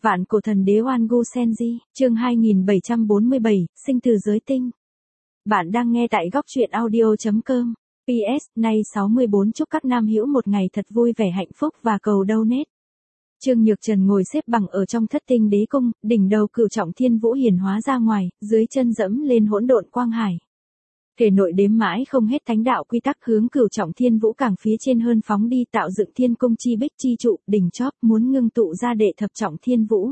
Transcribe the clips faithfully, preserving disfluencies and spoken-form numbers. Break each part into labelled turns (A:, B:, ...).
A: Vạn cổ thần đế Oan Gu Senji, chương hai nghìn bảy trăm bốn mươi bảy, sinh từ giới tinh. Bạn đang nghe tại góc truyện audio chấm com. pê ét, nay sáu mươi bốn chúc các nam hữu một ngày thật vui vẻ hạnh phúc và cầu donate. Trương Nhược Trần ngồi xếp bằng ở trong thất tinh đế cung, đỉnh đầu cửu trọng thiên vũ hiển hóa ra ngoài, dưới chân dẫm lên hỗn độn quang hải. Thể nội đếm mãi không hết thánh đạo quy tắc hướng cửu trọng thiên vũ càng phía trên hơn phóng đi, tạo dựng thiên cung chi bích chi trụ, đỉnh chóp muốn ngưng tụ ra đệ thập trọng thiên vũ.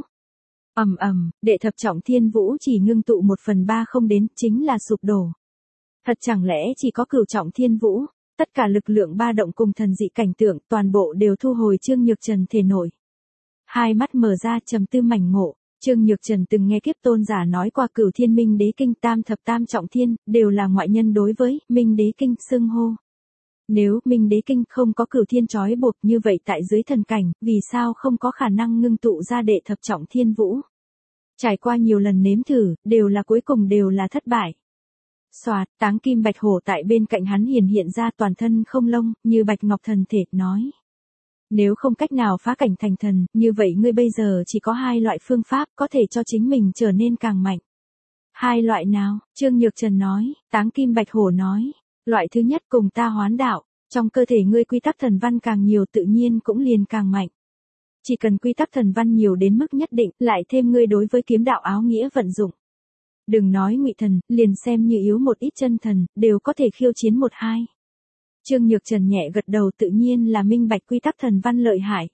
A: Ầm ầm, đệ thập trọng thiên vũ chỉ ngưng tụ một phần ba không đến, chính là sụp đổ. Thật chẳng lẽ chỉ có cửu trọng thiên vũ? Tất cả lực lượng ba động cùng thần dị cảnh tượng, toàn bộ đều thu hồi Trương Nhược Trần thể nội. Hai mắt mở ra trầm tư mảnh ngộ. Trương Nhược Trần từng nghe kiếp tôn giả nói qua cửu thiên minh đế kinh tam thập tam trọng thiên, đều là ngoại nhân đối với minh đế kinh xưng hô. Nếu minh đế kinh không có cửu thiên trói buộc như vậy tại dưới thần cảnh, vì sao không có khả năng ngưng tụ ra đệ thập trọng thiên vũ? Trải qua nhiều lần nếm thử, đều là cuối cùng đều là thất bại. Xoạt, táng kim bạch hổ tại bên cạnh hắn hiển hiện ra toàn thân không lông, như bạch ngọc thần thể, nói. Nếu không cách nào phá cảnh thành thần, như vậy ngươi bây giờ chỉ có hai loại phương pháp có thể cho chính mình trở nên càng mạnh. Hai loại nào? Trương Nhược Trần nói, táng kim bạch hổ nói. Loại thứ nhất cùng ta hoán đạo, trong cơ thể ngươi quy tắc thần văn càng nhiều tự nhiên cũng liền càng mạnh. Chỉ cần quy tắc thần văn nhiều đến mức nhất định, lại thêm ngươi đối với kiếm đạo áo nghĩa vận dụng. Đừng nói ngụy thần, liền xem như yếu một ít chân thần, đều có thể khiêu chiến một hai. Trương Nhược Trần nhẹ gật đầu, tự nhiên là minh bạch quy tắc thần văn lợi hại.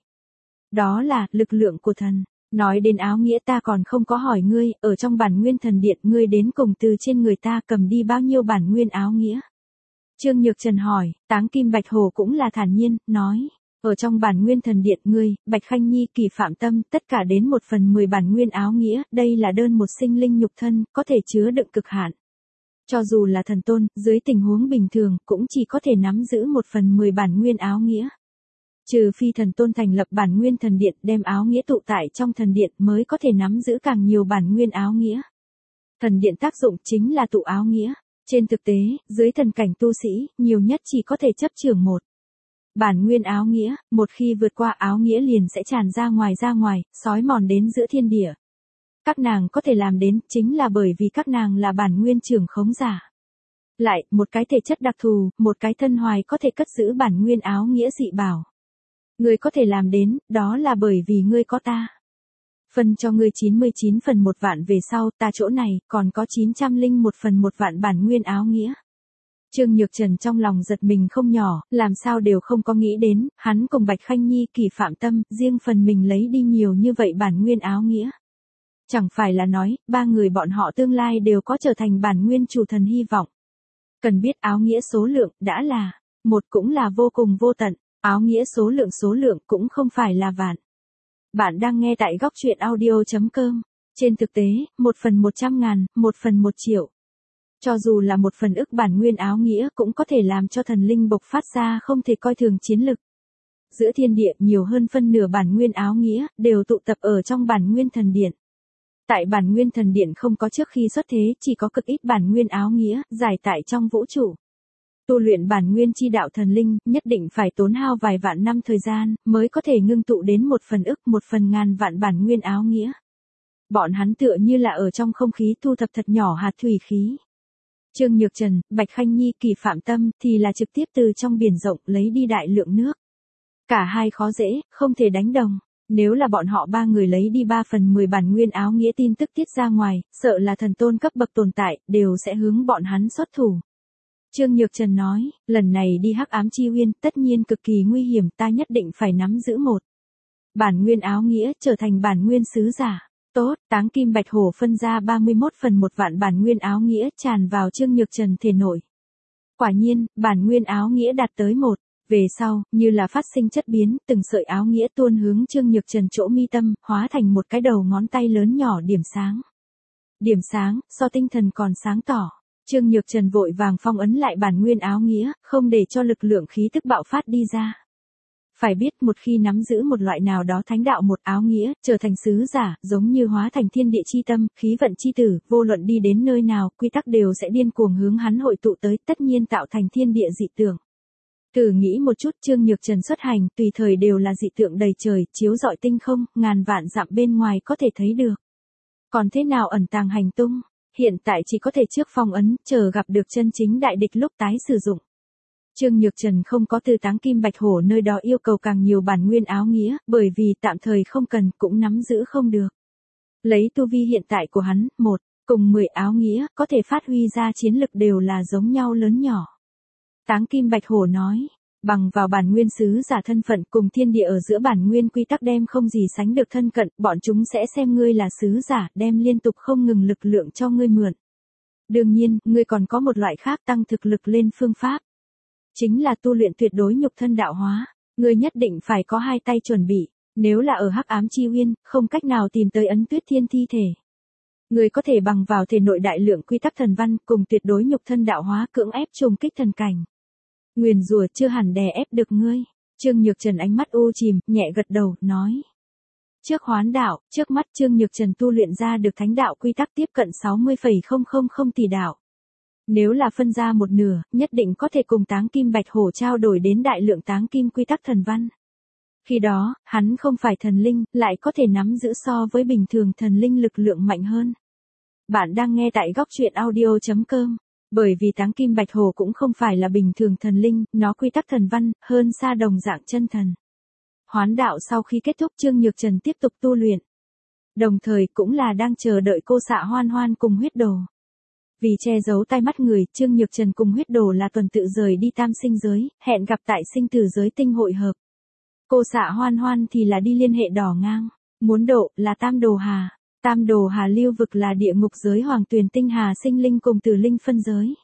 A: Đó là lực lượng của thần. Nói đến áo nghĩa ta còn không có hỏi ngươi, ở trong bản nguyên thần điện ngươi đến cùng từ trên người ta cầm đi bao nhiêu bản nguyên áo nghĩa? Trương Nhược Trần hỏi, táng kim bạch hổ cũng là thản nhiên, nói. Ở trong bản nguyên thần điện ngươi, Bạch Khanh Nhi, Kỳ Phạm Tâm, tất cả đến một phần mười bản nguyên áo nghĩa, đây là đơn một sinh linh nhục thân, có thể chứa đựng cực hạn. Cho dù là thần tôn, dưới tình huống bình thường, cũng chỉ có thể nắm giữ một phần mười bản nguyên áo nghĩa. Trừ phi thần tôn thành lập bản nguyên thần điện, đem áo nghĩa tụ tại trong thần điện mới có thể nắm giữ càng nhiều bản nguyên áo nghĩa. Thần điện tác dụng chính là tụ áo nghĩa. Trên thực tế, dưới thần cảnh tu sĩ, nhiều nhất chỉ có thể chấp chưởng một bản nguyên áo nghĩa, một khi vượt qua áo nghĩa liền sẽ tràn ra ngoài ra ngoài, xói mòn đến giữa thiên địa. Các nàng có thể làm đến, chính là bởi vì các nàng là bản nguyên trưởng khống giả. Lại, một cái thể chất đặc thù, một cái thân hoài có thể cất giữ bản nguyên áo nghĩa dị bảo. Ngươi có thể làm đến, đó là bởi vì ngươi có ta. Phân cho ngươi chín mươi chín phần một vạn về sau, ta chỗ này, còn có chín trăm lẻ một phần một vạn bản nguyên áo nghĩa. Trương Nhược Trần trong lòng giật mình không nhỏ, làm sao đều không có nghĩ đến, hắn cùng Bạch Khanh Nhi, Kỳ Phạm Tâm, riêng phần mình lấy đi nhiều như vậy bản nguyên áo nghĩa. Chẳng phải là nói, ba người bọn họ tương lai đều có trở thành bản nguyên chủ thần hy vọng. Cần biết áo nghĩa số lượng, đã là, một cũng là vô cùng vô tận, áo nghĩa số lượng số lượng cũng không phải là vạn. Bạn đang nghe tại góc truyện audio chấm com. Trên thực tế, một phần một trăm ngàn, một phần một triệu. Cho dù là một phần ức bản nguyên áo nghĩa cũng có thể làm cho thần linh bộc phát ra không thể coi thường chiến lực. Giữa thiên địa nhiều hơn phân nửa bản nguyên áo nghĩa, đều tụ tập ở trong bản nguyên thần điện. Tại bản nguyên thần điện không có trước khi xuất thế, chỉ có cực ít bản nguyên áo nghĩa, giải tại trong vũ trụ. Tu luyện bản nguyên chi đạo thần linh, nhất định phải tốn hao vài vạn năm thời gian, mới có thể ngưng tụ đến một phần ức, một phần ngàn vạn bản nguyên áo nghĩa. Bọn hắn tựa như là ở trong không khí thu thập thật nhỏ hạt thủy khí. Trương Nhược Trần, Bạch Khanh Nhi, Kỳ Phạm Tâm, thì là trực tiếp từ trong biển rộng lấy đi đại lượng nước. Cả hai khó dễ, không thể đánh đồng. Nếu là bọn họ ba người lấy đi ba phần mười bản nguyên áo nghĩa tin tức tiết ra ngoài, sợ là thần tôn cấp bậc tồn tại, đều sẽ hướng bọn hắn xuất thủ. Trương Nhược Trần nói, lần này đi Hắc Ám Chi Uyên, tất nhiên cực kỳ nguy hiểm, ta nhất định phải nắm giữ một bản nguyên áo nghĩa, trở thành bản nguyên sứ giả. Tốt, táng kim bạch hổ phân ra ba mươi mốt phần một vạn bản nguyên áo nghĩa tràn vào Trương Nhược Trần thể nội. Quả nhiên, bản nguyên áo nghĩa đạt tới một. Về sau, như là phát sinh chất biến, từng sợi áo nghĩa tuôn hướng Trương Nhược Trần chỗ mi tâm, hóa thành một cái đầu ngón tay lớn nhỏ điểm sáng. Điểm sáng, so tinh thần còn sáng tỏ. Trương Nhược Trần vội vàng phong ấn lại bản nguyên áo nghĩa, không để cho lực lượng khí tức bạo phát đi ra. Phải biết một khi nắm giữ một loại nào đó thánh đạo một áo nghĩa, trở thành sứ giả, giống như hóa thành thiên địa chi tâm, khí vận chi tử, vô luận đi đến nơi nào, quy tắc đều sẽ điên cuồng hướng hắn hội tụ tới, tất nhiên tạo thành thiên địa dị tượng. Thử nghĩ một chút, Trương Nhược Trần xuất hành, tùy thời đều là dị tượng đầy trời, chiếu rọi tinh không, ngàn vạn dặm bên ngoài có thể thấy được. Còn thế nào ẩn tàng hành tung, hiện tại chỉ có thể trước phong ấn, chờ gặp được chân chính đại địch lúc tái sử dụng. Trương Nhược Trần không có từ Táng Kim Bạch Hổ nơi đó yêu cầu càng nhiều bản nguyên áo nghĩa, bởi vì tạm thời không cần, cũng nắm giữ không được. Lấy tu vi hiện tại của hắn, một, cùng mười áo nghĩa, có thể phát huy ra chiến lực đều là giống nhau lớn nhỏ. Táng Kim Bạch Hổ nói, bằng vào bản nguyên sứ giả thân phận cùng thiên địa ở giữa bản nguyên quy tắc đem không gì sánh được thân cận, bọn chúng sẽ xem ngươi là sứ giả, đem liên tục không ngừng lực lượng cho ngươi mượn. Đương nhiên, ngươi còn có một loại khác tăng thực lực lên phương pháp. Chính là tu luyện tuyệt đối nhục thân đạo hóa, ngươi nhất định phải có hai tay chuẩn bị, nếu là ở Hắc Ám Chi Uyên, không cách nào tìm tới Ấn Tuyết Thiên thi thể. Ngươi có thể bằng vào thể nội đại lượng quy tắc thần văn cùng tuyệt đối nhục thân đạo hóa cưỡng ép trùng kích thần cảnh. Nguyền rủa chưa hẳn đè ép được ngươi. Trương Nhược Trần ánh mắt u chìm, nhẹ gật đầu, nói. Trước hoán đạo, trước mắt Trương Nhược Trần tu luyện ra được thánh đạo quy tắc tiếp cận sáu mươi phẩy không không không tỷ đạo. Nếu là phân ra một nửa, nhất định có thể cùng Táng Kim Bạch Hổ trao đổi đến đại lượng Táng Kim quy tắc thần văn. Khi đó, hắn không phải thần linh, lại có thể nắm giữ so với bình thường thần linh lực lượng mạnh hơn. Bạn đang nghe tại góc truyện audio chấm com. Bởi vì Táng Kim Bạch Hổ cũng không phải là bình thường thần linh, nó quy tắc thần văn, hơn xa đồng dạng chân thần. Hoán đạo sau khi kết thúc, Trương Nhược Trần tiếp tục tu luyện. Đồng thời cũng là đang chờ đợi cô xạ Hoan Hoan cùng huyết đồ. Vì che giấu tai mắt người, Trương Nhược Trần cùng huyết đồ là tuần tự rời đi tam sinh giới, hẹn gặp tại sinh tử giới tinh hội hợp. Cô xạ Hoan Hoan thì là đi liên hệ đỏ ngang, muốn độ là Tam Đồ Hà. Tam Đồ Hà lưu vực là địa ngục giới Hoàng Tuyền Tinh Hà sinh linh cùng Tử Linh phân giới.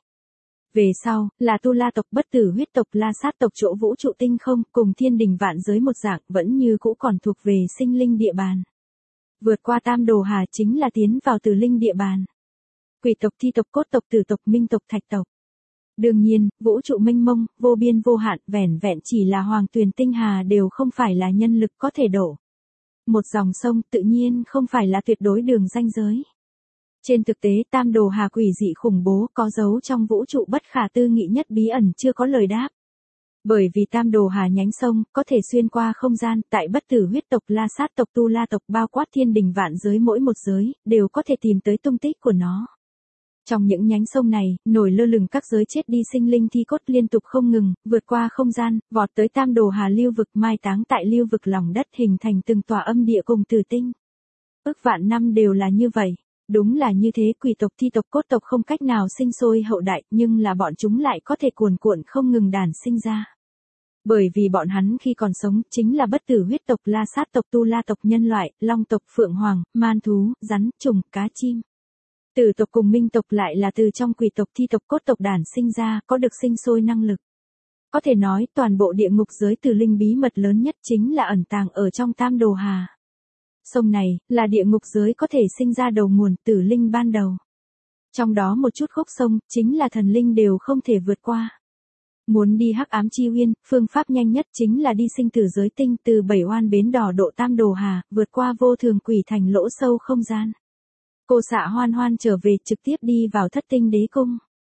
A: Về sau, là Tu La tộc Bất Tử Huyết tộc La Sát tộc chỗ vũ trụ tinh không, cùng thiên đình vạn giới một dạng, vẫn như cũ còn thuộc về sinh linh địa bàn. Vượt qua Tam Đồ Hà chính là tiến vào Tử Linh địa bàn. Quỷ tộc, Thi tộc, Cốt tộc, Tử tộc, Minh tộc, Thạch tộc. Đương nhiên, vũ trụ mênh mông, vô biên vô hạn, vẻn vẹn chỉ là Hoàng Tuyền Tinh Hà đều không phải là nhân lực có thể đổ. Một dòng sông tự nhiên không phải là tuyệt đối đường ranh giới. Trên thực tế, Tam Đồ Hà quỷ dị khủng bố, có dấu trong vũ trụ bất khả tư nghị nhất bí ẩn chưa có lời đáp. Bởi vì Tam Đồ Hà nhánh sông, có thể xuyên qua không gian, tại Bất Tử Huyết tộc, La Sát tộc, Tu La tộc bao quát thiên đình vạn giới mỗi một giới, đều có thể tìm tới tung tích của nó. Trong những nhánh sông này, nổi lơ lửng các giới chết đi sinh linh thi cốt liên tục không ngừng, vượt qua không gian, vọt tới Tam Đồ Hà lưu vực, mai táng tại lưu vực lòng đất, hình thành từng tòa âm địa cùng tử tinh. Ước vạn năm đều là như vậy. Đúng là như thế, quỷ tộc, thi tộc, cốt tộc không cách nào sinh sôi hậu đại, nhưng là bọn chúng lại có thể cuồn cuộn không ngừng đàn sinh ra. Bởi vì bọn hắn khi còn sống, chính là Bất Tử Huyết tộc, La Sát tộc, Tu La tộc, nhân loại, long tộc, phượng hoàng, man thú, rắn, trùng, cá chim. Tử tộc cùng Minh tộc lại là từ trong quỷ tộc, thi tộc, cốt tộc đản sinh ra, có được sinh sôi năng lực. Có thể nói, toàn bộ địa ngục giới Tử Linh bí mật lớn nhất chính là ẩn tàng ở trong Tam Đồ Hà. Sông này, là địa ngục giới có thể sinh ra đầu nguồn Tử Linh ban đầu. Trong đó một chút khúc sông, chính là thần linh đều không thể vượt qua. Muốn đi Hắc Ám Chi Uyên, phương pháp nhanh nhất chính là đi sinh tử giới tinh, từ Bảy Oan bến đỏ độ Tam Đồ Hà, vượt qua vô thường quỷ thành lỗ sâu không gian. Cô xạ Hoan Hoan trở về, trực tiếp đi vào Thất Tinh Đế Cung.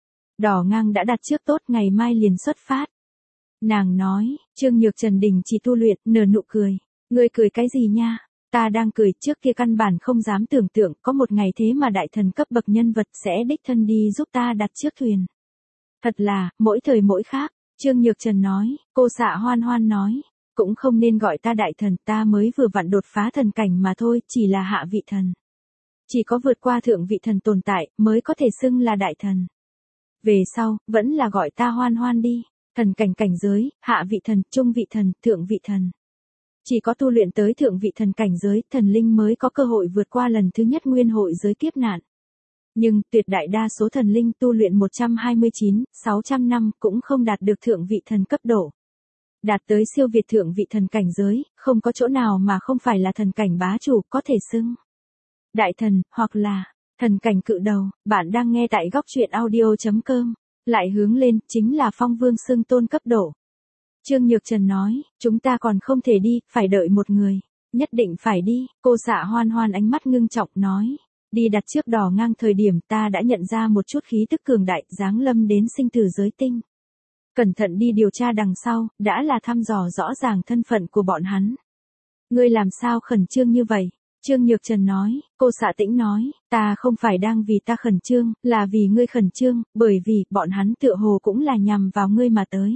A: Đỏ ngang đã đặt trước tốt, ngày mai liền xuất phát. Nàng nói, Trương Nhược Trần đình chỉ tu luyện, nở nụ cười. Ngươi cười cái gì nha? Ta đang cười, trước kia căn bản không dám tưởng tượng, có một ngày thế mà đại thần cấp bậc nhân vật sẽ đích thân đi giúp ta đặt chiếc thuyền. Thật là, mỗi thời mỗi khác, Trương Nhược Trần nói, cô xạ Hoan Hoan nói, cũng không nên gọi ta đại thần, ta mới vừa vặn đột phá thần cảnh mà thôi, chỉ là hạ vị thần. Chỉ có vượt qua thượng vị thần tồn tại, mới có thể xưng là đại thần. Về sau, vẫn là gọi ta Hoan Hoan đi, thần cảnh cảnh giới, hạ vị thần, trung vị thần, thượng vị thần. Chỉ có tu luyện tới thượng vị thần cảnh giới, thần linh mới có cơ hội vượt qua lần thứ nhất nguyên hội giới kiếp nạn. Nhưng, tuyệt đại đa số thần linh tu luyện một trăm hai mươi chín, sáu trăm năm cũng không đạt được thượng vị thần cấp độ. Đạt tới siêu việt thượng vị thần cảnh giới, không có chỗ nào mà không phải là thần cảnh bá chủ, có thể xưng đại thần, hoặc là thần cảnh cự đầu. Bạn đang nghe tại góc truyện audio chấm com. Lại hướng lên, chính là phong vương xưng tôn cấp độ. Trương Nhược Trần nói, chúng ta còn không thể đi, phải đợi một người. Nhất định phải đi, cô xạ Hoan Hoan ánh mắt ngưng trọng nói. Đi đặt trước đỏ ngang thời điểm ta đã nhận ra một chút khí tức cường đại, giáng lâm đến sinh tử giới tinh. Cẩn thận đi điều tra đằng sau, đã là thăm dò rõ ràng thân phận của bọn hắn. Ngươi làm sao khẩn trương như vậy? Trương Nhược Trần nói, cô Xạ Tĩnh nói, ta không phải đang vì ta khẩn trương, là vì ngươi khẩn trương, bởi vì, bọn hắn tựa hồ cũng là nhằm vào ngươi mà tới.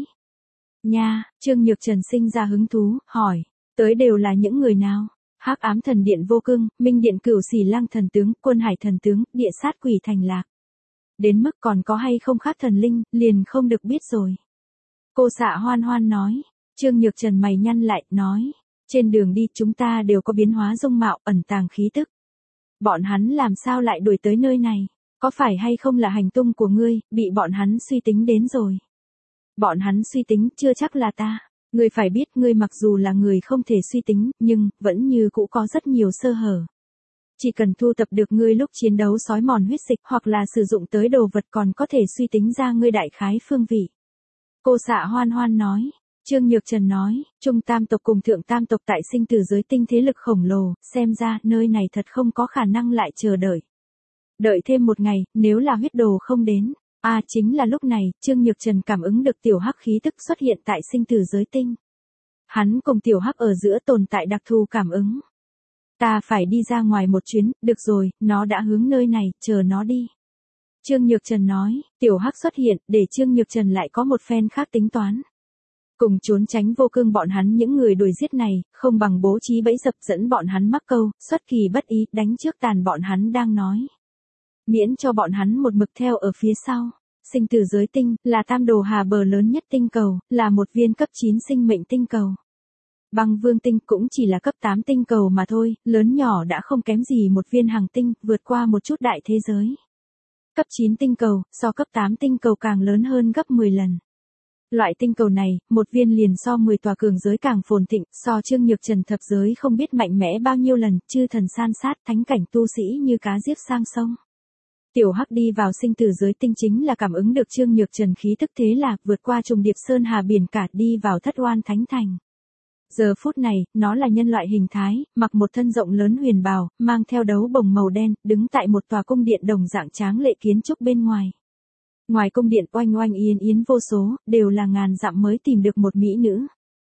A: Nha, Trương Nhược Trần sinh ra hứng thú, hỏi, tới đều là những người nào? Hắc ám thần điện Vô Cương, Minh điện Cửu Xỉ Lăng thần tướng, Quân Hải thần tướng, Địa sát quỷ thành lạc. Đến mức còn có hay không khác thần linh, liền không được biết rồi. Cô Xạ Hoan Hoan nói, Trương Nhược Trần mày nhăn lại, nói, trên đường đi chúng ta đều có biến hóa dung mạo, ẩn tàng khí tức. Bọn hắn làm sao lại đuổi tới nơi này? Có phải hay không là hành tung của ngươi, bị bọn hắn suy tính đến rồi? Bọn hắn suy tính chưa chắc là ta. Ngươi phải biết ngươi mặc dù là người không thể suy tính, nhưng, vẫn như cũ có rất nhiều sơ hở. Chỉ cần thu tập được ngươi lúc chiến đấu sói mòn huyết dịch hoặc là sử dụng tới đồ vật còn có thể suy tính ra ngươi đại khái phương vị. Cô Xạ Hoan Hoan nói. Trương Nhược Trần nói, Trung Tam tộc cùng Thượng Tam tộc tại sinh tử giới tinh thế lực khổng lồ, xem ra nơi này thật không có khả năng lại chờ đợi. Đợi thêm một ngày, nếu là huyết đồ không đến. À chính là lúc này, Trương Nhược Trần cảm ứng được tiểu hắc khí tức xuất hiện tại sinh tử giới tinh. Hắn cùng tiểu hắc ở giữa tồn tại đặc thù cảm ứng. Ta phải đi ra ngoài một chuyến, được rồi, nó đã hướng nơi này, chờ nó đi. Trương Nhược Trần nói, tiểu hắc xuất hiện, để Trương Nhược Trần lại có một phen khác tính toán. Cùng trốn tránh Vô Cương bọn hắn những người đuổi giết này, không bằng bố trí bẫy dập dẫn bọn hắn mắc câu, xuất kỳ bất ý, đánh trước tàn bọn hắn đang nói. Miễn cho bọn hắn một mực theo ở phía sau. Sinh tử giới tinh, là tam đồ hà bờ lớn nhất tinh cầu, là một viên cấp chín sinh mệnh tinh cầu. Băng vương tinh cũng chỉ là cấp tám tinh cầu mà thôi, lớn nhỏ đã không kém gì một viên hành tinh, vượt qua một chút đại thế giới. Cấp chín tinh cầu, so cấp tám tinh cầu càng lớn hơn gấp mười lần. Loại tinh cầu này, một viên liền so mười tòa cường giới càng phồn thịnh, so Trương Nhược Trần thập giới không biết mạnh mẽ bao nhiêu lần, chư thần san sát, thánh cảnh tu sĩ như cá giết sang sông. Tiểu hắc đi vào sinh tử giới tinh chính là cảm ứng được Trương Nhược Trần khí tức, thế là vượt qua trùng điệp sơn hà biển cả đi vào Thất Oan Thánh Thành. Giờ phút này, nó là nhân loại hình thái, mặc một thân rộng lớn huyền bào, mang theo đấu bồng màu đen, đứng tại một tòa cung điện đồng dạng tráng lệ kiến trúc bên ngoài. Ngoài cung điện oanh oanh yến yến vô số, đều là ngàn dặm mới tìm được một mỹ nữ.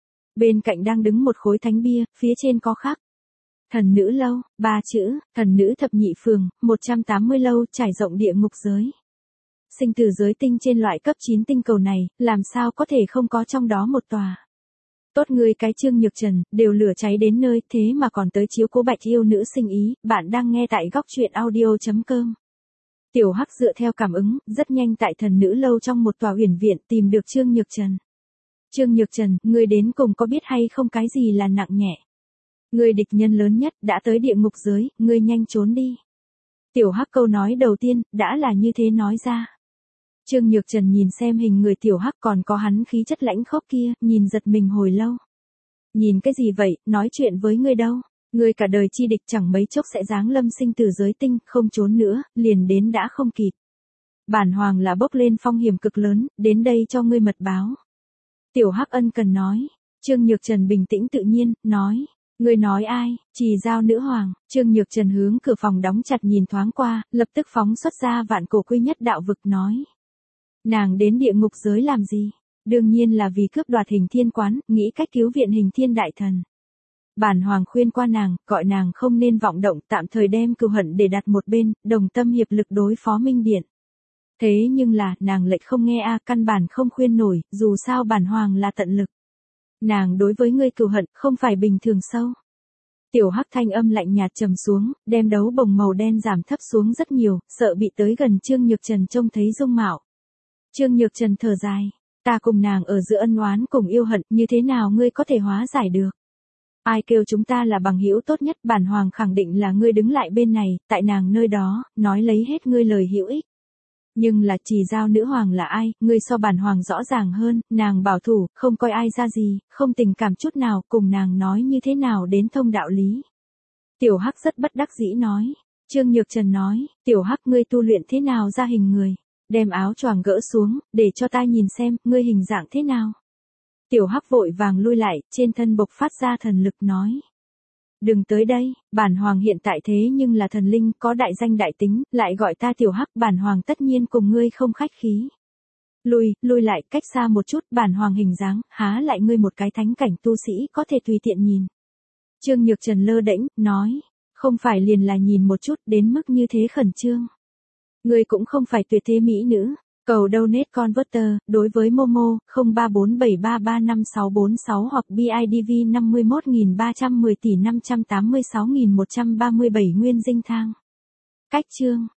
A: Bên cạnh đang đứng một khối thánh bia, phía trên có khắc. Thần nữ lâu, ba chữ, thần nữ thập nhị phường, một trăm tám mươi lâu trải rộng địa ngục giới. Sinh tử giới tinh trên loại cấp chín tinh cầu này, làm sao có thể không có trong đó một tòa. Tốt người cái Trương Nhược Trần, đều lửa cháy đến nơi, thế mà còn tới chiếu cố bạch yêu nữ sinh ý, bạn đang nghe tại góc truyện audio chấm com. Tiểu hắc dựa theo cảm ứng, rất nhanh tại thần nữ lâu trong một tòa huyền viện tìm được Trương Nhược Trần. Trương Nhược Trần, ngươi đến cùng có biết hay không cái gì là nặng nhẹ? Ngươi địch nhân lớn nhất, đã tới địa ngục giới, ngươi nhanh trốn đi. Tiểu hắc câu nói đầu tiên, đã là như thế nói ra. Trương Nhược Trần nhìn xem hình người tiểu hắc còn có hắn khí chất lãnh khốc kia, nhìn giật mình hồi lâu. Nhìn cái gì vậy, nói chuyện với ngươi đâu? Ngươi cả đời chi địch chẳng mấy chốc sẽ giáng lâm sinh tử giới tinh, không trốn nữa, liền đến đã không kịp. Bản hoàng là bốc lên phong hiểm cực lớn, đến đây cho ngươi mật báo. Tiểu hắc ân cần nói. Trương Nhược Trần bình tĩnh tự nhiên, nói. Ngươi nói ai? Trì Giao nữ hoàng. Trương Nhược Trần hướng cửa phòng đóng chặt nhìn thoáng qua, lập tức phóng xuất ra vạn cổ quy nhất đạo vực nói. Nàng đến địa ngục giới làm gì? Đương nhiên là vì cướp đoạt Hình Thiên quán, nghĩ cách cứu viện Hình Thiên đại thần. Bản hoàng khuyên qua nàng, gọi nàng không nên vọng động, tạm thời đem cừu hận để đặt một bên, đồng tâm hiệp lực đối phó Minh điện. Thế nhưng là, nàng lệch không nghe a, căn bản không khuyên nổi, dù sao bản hoàng là tận lực. Nàng đối với ngươi cừu hận, không phải bình thường sâu. Tiểu hắc thanh âm lạnh nhạt trầm xuống, đem đấu bồng màu đen giảm thấp xuống rất nhiều, sợ bị tới gần Trương Nhược Trần trông thấy dung mạo. Trương Nhược Trần thở dài, ta cùng nàng ở giữa ân oán cùng yêu hận, như thế nào ngươi có thể hóa giải được? Ai kêu chúng ta là bằng hữu tốt nhất, bản hoàng khẳng định là ngươi đứng lại bên này, tại nàng nơi đó, nói lấy hết ngươi lời hữu ích. Nhưng là Trì Giao nữ hoàng là ai, ngươi so bản hoàng rõ ràng hơn, nàng bảo thủ, không coi ai ra gì, không tình cảm chút nào, cùng nàng nói như thế nào đến thông đạo lý. Tiểu hắc rất bất đắc dĩ nói. Trương Nhược Trần nói, tiểu hắc ngươi tu luyện thế nào ra hình người, đem áo choàng gỡ xuống, để cho ta nhìn xem, ngươi hình dạng thế nào. Tiểu hắc vội vàng lui lại, trên thân bộc phát ra thần lực nói. Đừng tới đây, bản hoàng hiện tại thế nhưng là thần linh, có đại danh đại tính, lại gọi ta tiểu hắc, bản hoàng tất nhiên cùng ngươi không khách khí. Lùi, lùi lại, cách xa một chút, bản hoàng hình dáng, há lại ngươi một cái thánh cảnh tu sĩ có thể tùy tiện nhìn. Trương Nhược Trần lơ đễnh, nói, không phải liền là nhìn một chút đến mức như thế khẩn trương. Ngươi cũng không phải tuyệt thế mỹ nữ. Cầu donate converter, đối với Momo, không ba bốn bảy ba ba năm sáu bốn sáu hoặc bê i đê vê năm mươi mốt nghìn ba trăm mười tỷ năm trăm tám mươi sáu nghìn một trăm ba mươi bảy nguyên dinh thang. Cách chương.